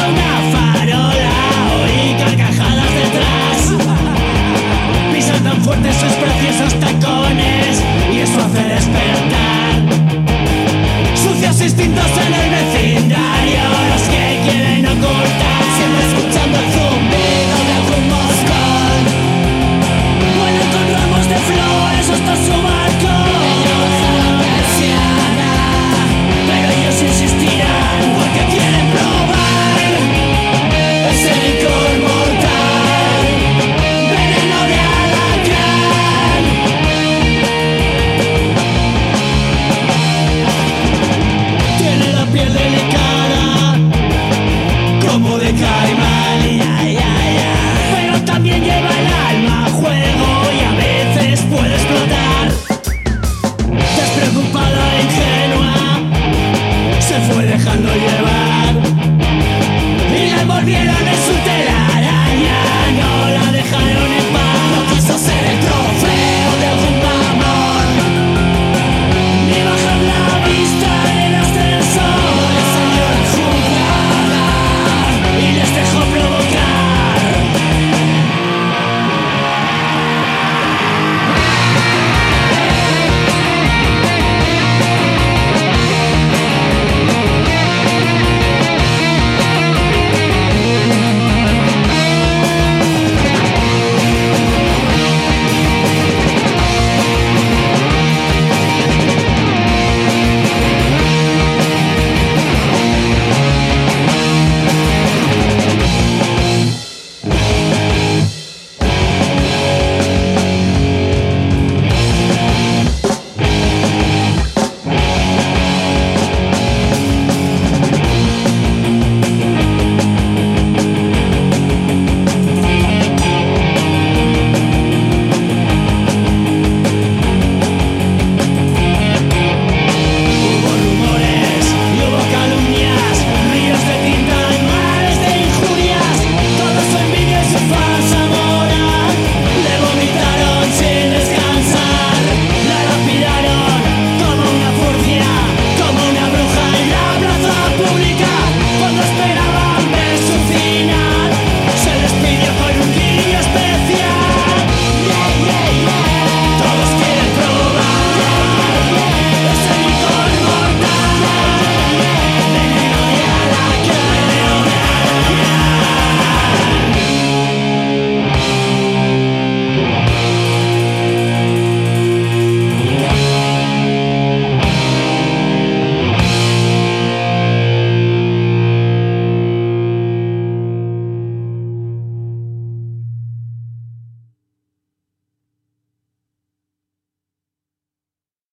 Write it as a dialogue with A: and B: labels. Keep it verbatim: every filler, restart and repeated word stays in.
A: una farola, oí carcajadas detrás. Pisan tan fuerte sus preciosos tacones y eso hace despertar sucios instintos en el vecindario, los que quieren ocultar. Siempre escuchando el zumbido de algún moscón, vuelan con ramos de flores hasta su balcón. Ella baja la persiana, pero ellos insistirán porque quieren probar ese licor mortal, veneno de alacrán. Tiene la piel delicada como de caimán, ay, ay, ay. Pero también lleva el alma a juego y a veces puede explotar. Despreocupada e ingenua se fue dejando llevar y la envolvieron en